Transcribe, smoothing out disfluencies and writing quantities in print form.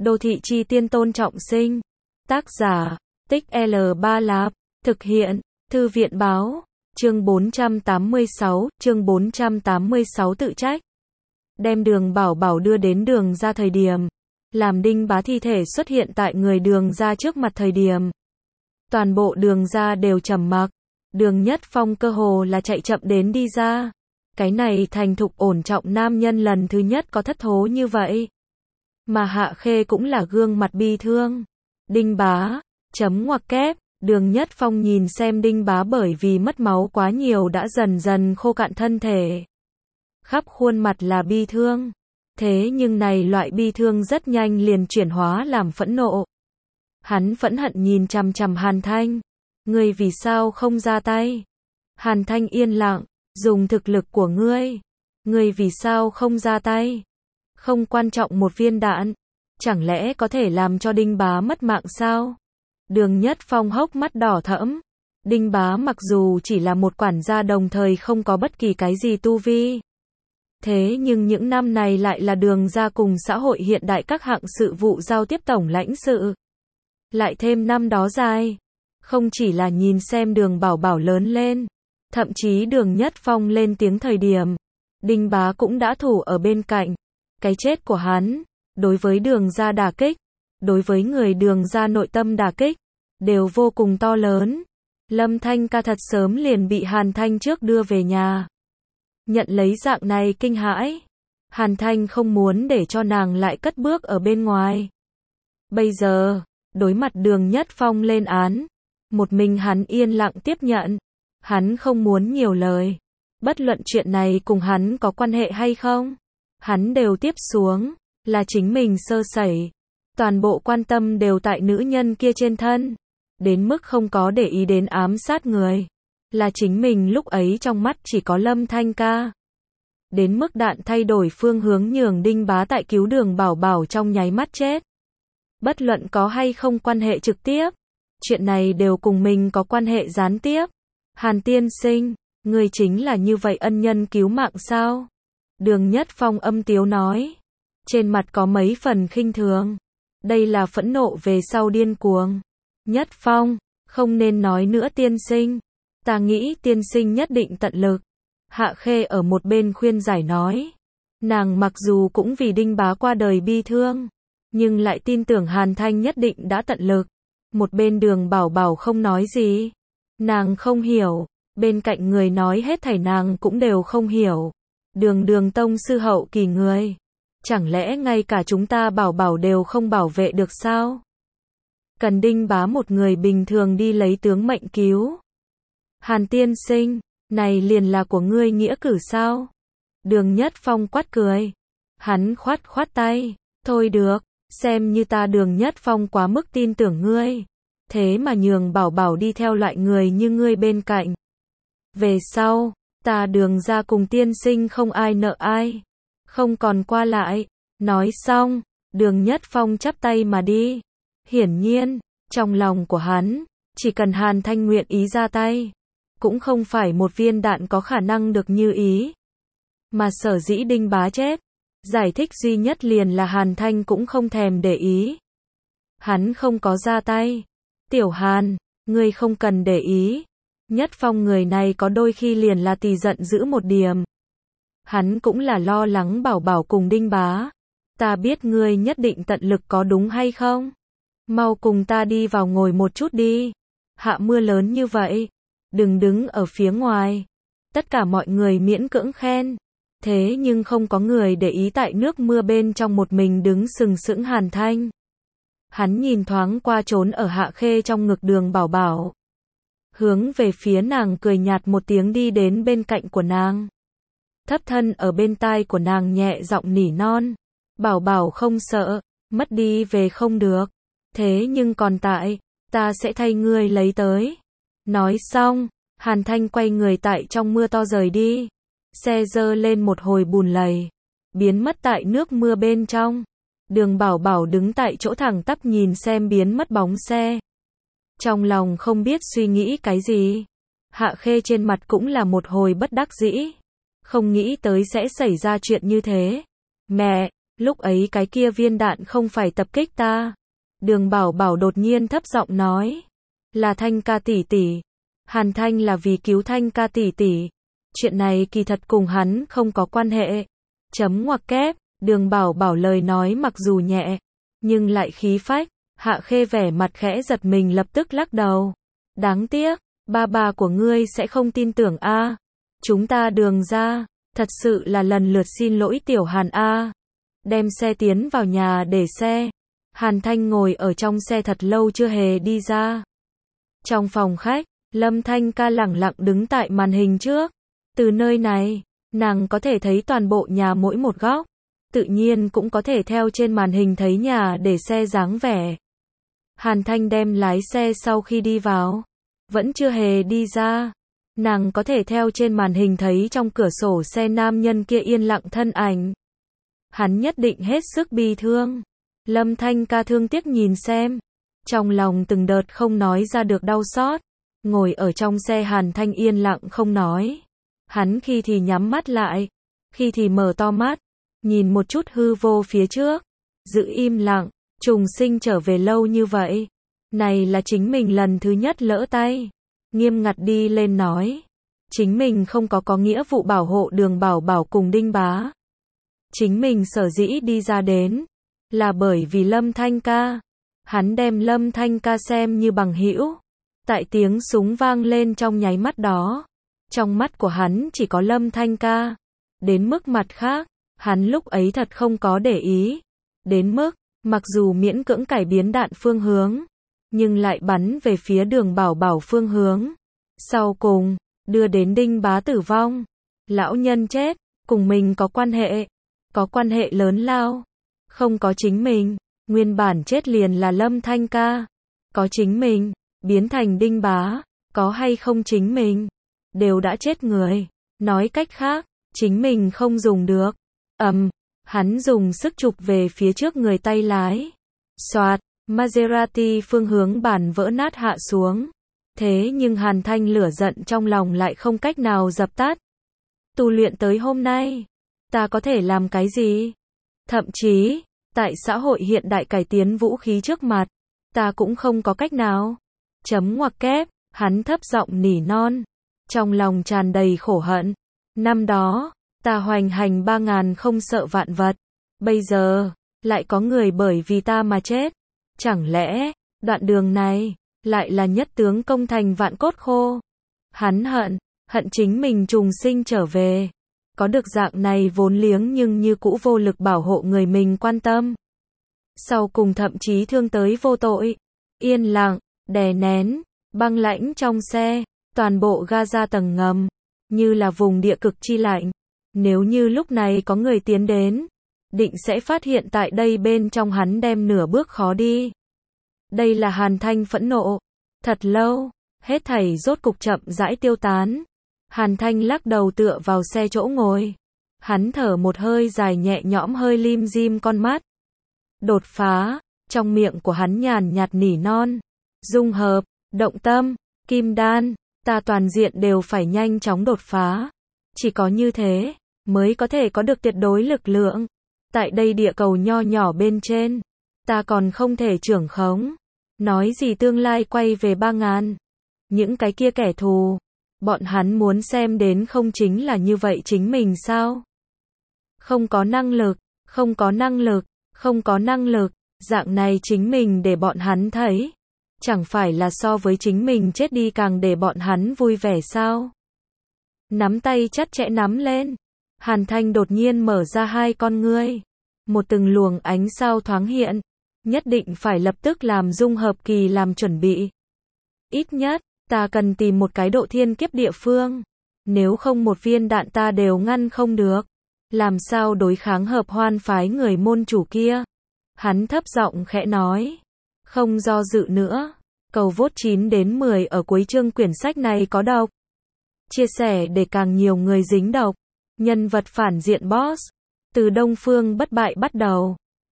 Đô thị chi tiên Tôn Trọng Sinh. Tác giả, Tích L3 Lạp. Thực hiện, Thư viện báo. Chương 486 tự trách. Đem Đường Bảo Bảo đưa đến Đường ra thời điểm, làm Đinh Bá thi thể xuất hiện tại người Đường ra trước mặt thời điểm. Toàn bộ Đường ra đều trầm mặc. Đường Nhất Phong cơ hồ là chạy chậm đến đi ra. Cái này thành thục ổn trọng nam nhân lần thứ nhất có thất thố như vậy. Mà Hạ Khê cũng là gương mặt bi thương. Đinh Bá, chấm ngoặc kép, Đường Nhất Phong nhìn xem Đinh Bá bởi vì mất máu quá nhiều đã dần dần khô cạn thân thể. Khắp khuôn mặt là bi thương. Thế nhưng này loại bi thương rất nhanh liền chuyển hóa làm phẫn nộ. Hắn phẫn hận nhìn chằm chằm Hàn Thanh. Ngươi vì sao không ra tay? Hàn Thanh yên lặng, dùng thực lực của ngươi. Ngươi vì sao không ra tay? Không quan trọng một viên đạn, chẳng lẽ có thể làm cho Đinh Bá mất mạng sao? Đường Nhất Phong hốc mắt đỏ thẫm. Đinh Bá mặc dù chỉ là một quản gia đồng thời không có bất kỳ cái gì tu vi. Thế nhưng những năm này lại là Đường ra cùng xã hội hiện đại các hạng sự vụ giao tiếp tổng lãnh sự. Lại thêm năm đó dài. Không chỉ là nhìn xem Đường Bảo Bảo lớn lên, thậm chí Đường Nhất Phong lên tiếng thời điểm, Đinh Bá cũng đã thủ ở bên cạnh. Cái chết của hắn, đối với Đường ra đả kích, đối với người Đường ra nội tâm đả kích, đều vô cùng to lớn. Lâm Thanh ca thật sớm liền bị Hàn Thanh trước đưa về nhà. Nhận lấy dạng này kinh hãi. Hàn Thanh không muốn để cho nàng lại cất bước ở bên ngoài. Bây giờ, đối mặt Đường Nhất Phong lên án, một mình hắn yên lặng tiếp nhận. Hắn không muốn nhiều lời. Bất luận chuyện này cùng hắn có quan hệ hay không, hắn đều tiếp xuống, là chính mình sơ sẩy. Toàn bộ quan tâm đều tại nữ nhân kia trên thân. Đến mức không có để ý đến ám sát người. Là chính mình lúc ấy trong mắt chỉ có Lâm Thanh ca. Đến mức đạn thay đổi phương hướng nhường Đinh Bá tại cứu Đường Bảo Bảo trong nháy mắt chết. Bất luận có hay không quan hệ trực tiếp, chuyện này đều cùng mình có quan hệ gián tiếp. Hàn tiên sinh, người chính là như vậy ân nhân cứu mạng sao? Đường Nhất Phong âm tiếu nói. Trên mặt có mấy phần khinh thường. Đây là phẫn nộ về sau điên cuồng. Nhất Phong, không nên nói nữa tiên sinh. Ta nghĩ tiên sinh nhất định tận lực. Hạ Khê ở một bên khuyên giải nói. Nàng mặc dù cũng vì Đinh Bá qua đời bi thương, nhưng lại tin tưởng Hàn Thanh nhất định đã tận lực. Một bên Đường Bảo Bảo không nói gì. Nàng không hiểu. Bên cạnh người nói hết thảy nàng cũng đều không hiểu. Đường tông sư hậu kỳ người. Chẳng lẽ ngay cả chúng ta Bảo Bảo đều không bảo vệ được sao? Cần Đinh Bá một người bình thường đi lấy tướng mệnh cứu. Hàn tiên sinh, này liền là của ngươi nghĩa cử sao? Đường Nhất Phong quát cười. Hắn khoát tay. Thôi được, xem như ta Đường Nhất Phong quá mức tin tưởng ngươi. Thế mà nhường Bảo Bảo đi theo loại người như ngươi bên cạnh. Về sau, ta Đường ra cùng tiên sinh không ai nợ ai. Không còn qua lại. Nói xong, Đường Nhất Phong chắp tay mà đi. Hiển nhiên, trong lòng của hắn, chỉ cần Hàn Thanh nguyện ý ra tay, cũng không phải một viên đạn có khả năng được như ý. Mà sở dĩ Đinh Bá chết, giải thích duy nhất liền là Hàn Thanh cũng không thèm để ý. Hắn không có ra tay. Tiểu Hàn, ngươi không cần để ý. Nhất Phong người này có đôi khi liền là tỳ giận dữ một điểm. Hắn cũng là lo lắng Bảo Bảo cùng Đinh Bá. Ta biết ngươi nhất định tận lực có đúng hay không? Mau cùng ta đi vào ngồi một chút đi. Hạ mưa lớn như vậy. Đừng đứng ở phía ngoài. Tất cả mọi người miễn cưỡng khen. Thế nhưng không có người để ý tại nước mưa bên trong một mình đứng sừng sững Hàn Thanh. Hắn nhìn thoáng qua trốn ở Hạ Khê trong ngực Đường Bảo Bảo. Hướng về phía nàng cười nhạt một tiếng đi đến bên cạnh của nàng. Thấp thân ở bên tai của nàng nhẹ giọng nỉ non. Bảo Bảo không sợ, mất đi về không được. Thế nhưng còn tại, ta sẽ thay ngươi lấy tới. Nói xong, Hàn Thanh quay người tại trong mưa to rời đi. Xe dơ lên một hồi bùn lầy, biến mất tại nước mưa bên trong. Đường Bảo Bảo đứng tại chỗ thẳng tắp nhìn xem biến mất bóng xe. Trong lòng không biết suy nghĩ cái gì. Hạ Khê trên mặt cũng là một hồi bất đắc dĩ. Không nghĩ tới sẽ xảy ra chuyện như thế. Mẹ, Lúc ấy cái kia viên đạn không phải tập kích ta. Đường Bảo Bảo đột nhiên thấp giọng nói. Là Thanh ca tỷ tỷ. Hàn Thanh là vì cứu Thanh ca tỷ tỷ. Chuyện này kỳ thật cùng hắn không có quan hệ. Chấm ngoặc kép, Đường Bảo Bảo lời nói mặc dù nhẹ, nhưng lại khí phách. Hạ Khê vẻ mặt khẽ giật mình lập tức lắc đầu. Đáng tiếc, ba của ngươi sẽ không tin tưởng a. Chúng ta Đường gia, thật sự là lần lượt xin lỗi tiểu Hàn a. Đem xe tiến vào nhà để xe. Hàn Thanh ngồi ở trong xe thật lâu chưa hề đi ra. Trong phòng khách, Lâm Thanh ca lẳng lặng đứng tại màn hình trước. Từ nơi này, nàng có thể thấy toàn bộ nhà mỗi một góc. Tự nhiên cũng có thể theo trên màn hình thấy nhà để xe dáng vẻ. Hàn Thanh đem lái xe sau khi đi vào. Vẫn chưa hề đi ra. Nàng có thể theo trên màn hình thấy trong cửa sổ xe nam nhân kia yên lặng thân ảnh. Hắn nhất định hết sức bi thương. Lâm Thanh ca thương tiếc nhìn xem. Trong lòng từng đợt không nói ra được đau xót. Ngồi ở trong xe Hàn Thanh yên lặng không nói. Hắn khi thì nhắm mắt lại, khi thì mở to mắt, nhìn một chút hư vô phía trước. Giữ im lặng, trùng sinh trở về lâu như vậy. Này là chính mình lần thứ nhất lỡ tay. Nghiêm ngặt đi lên nói. Chính mình không có nghĩa vụ bảo hộ Đường Bảo Bảo cùng Đinh Bá. Chính mình sở dĩ đi ra đến, là bởi vì Lâm Thanh ca. Hắn đem Lâm Thanh ca xem như bằng hữu. Tại tiếng súng vang lên trong nháy mắt đó, trong mắt của hắn chỉ có Lâm Thanh ca. Đến mức mặt khác, hắn lúc ấy thật không có để ý. Đến mức, mặc dù miễn cưỡng cải biến đạn phương hướng, nhưng lại bắn về phía Đường Bảo Bảo phương hướng. Sau cùng, đưa đến Đinh Bá tử vong. Lão nhân chết, cùng mình có quan hệ lớn lao. Không có chính mình, nguyên bản chết liền là Lâm Thanh ca. Có chính mình, biến thành Đinh Bá, có hay không chính mình, đều đã chết người. Nói cách khác, chính mình không dùng được. Hắn dùng sức chụp về phía trước người tay lái. Soạt, Maserati phương hướng bản vỡ nát hạ xuống. Thế nhưng Hàn Thanh lửa giận trong lòng lại không cách nào dập tắt. Tu luyện tới hôm nay, ta có thể làm cái gì? Thậm chí, tại xã hội hiện đại cải tiến vũ khí trước mặt, ta cũng không có cách nào. Chấm ngoặc kép, hắn thấp giọng nỉ non. Trong lòng tràn đầy khổ hận. Năm đó, ta hoành hành 3000 không sợ vạn vật. Bây giờ, lại có người bởi vì ta mà chết. Chẳng lẽ, đoạn đường này, lại là nhất tướng công thành vạn cốt khô? Hắn hận chính mình trùng sinh trở về. Có được dạng này vốn liếng nhưng như cũ vô lực bảo hộ người mình quan tâm. Sau cùng thậm chí thương tới vô tội. Yên lặng, đè nén, băng lãnh trong xe, toàn bộ Gaza tầng ngầm, như là vùng địa cực chi lạnh. Nếu như lúc này có người tiến đến, định sẽ phát hiện tại đây bên trong hắn đem nửa bước khó đi. Đây là Hàn Thanh phẫn nộ. Thật lâu, hết thảy rốt cục chậm rãi tiêu tán. Hàn Thanh lắc đầu tựa vào xe chỗ ngồi. Hắn thở một hơi dài nhẹ nhõm hơi lim dim con mắt. Đột phá, trong miệng của hắn nhàn nhạt nỉ non. Dung hợp, động tâm, kim đan, ta toàn diện đều phải nhanh chóng đột phá. Chỉ có như thế, mới có thể có được tuyệt đối lực lượng. Tại đây địa cầu nho nhỏ bên trên, ta còn không thể trưởng khống. Nói gì tương lai quay về 3000. Những cái kia kẻ thù, bọn hắn muốn xem đến không chính là như vậy chính mình sao? Không có năng lực, dạng này chính mình để bọn hắn thấy. Chẳng phải là so với chính mình chết đi càng để bọn hắn vui vẻ sao? Nắm tay chặt chẽ nắm lên. Hàn Thanh đột nhiên mở ra hai con ngươi. Một từng luồng ánh sao thoáng hiện. Nhất định phải lập tức làm dung hợp kỳ làm chuẩn bị. Ít nhất, ta cần tìm một cái độ thiên kiếp địa phương. Nếu không một viên đạn ta đều ngăn không được. Làm sao đối kháng Hợp Hoan phái người môn chủ kia? Hắn thấp giọng khẽ nói. Không do dự nữa. Cầu vote 9 đến 10 ở cuối chương quyển sách này có độc. Chia sẻ để càng nhiều người dính độc. Nhân vật phản diện boss. Từ Đông Phương bất bại bắt đầu.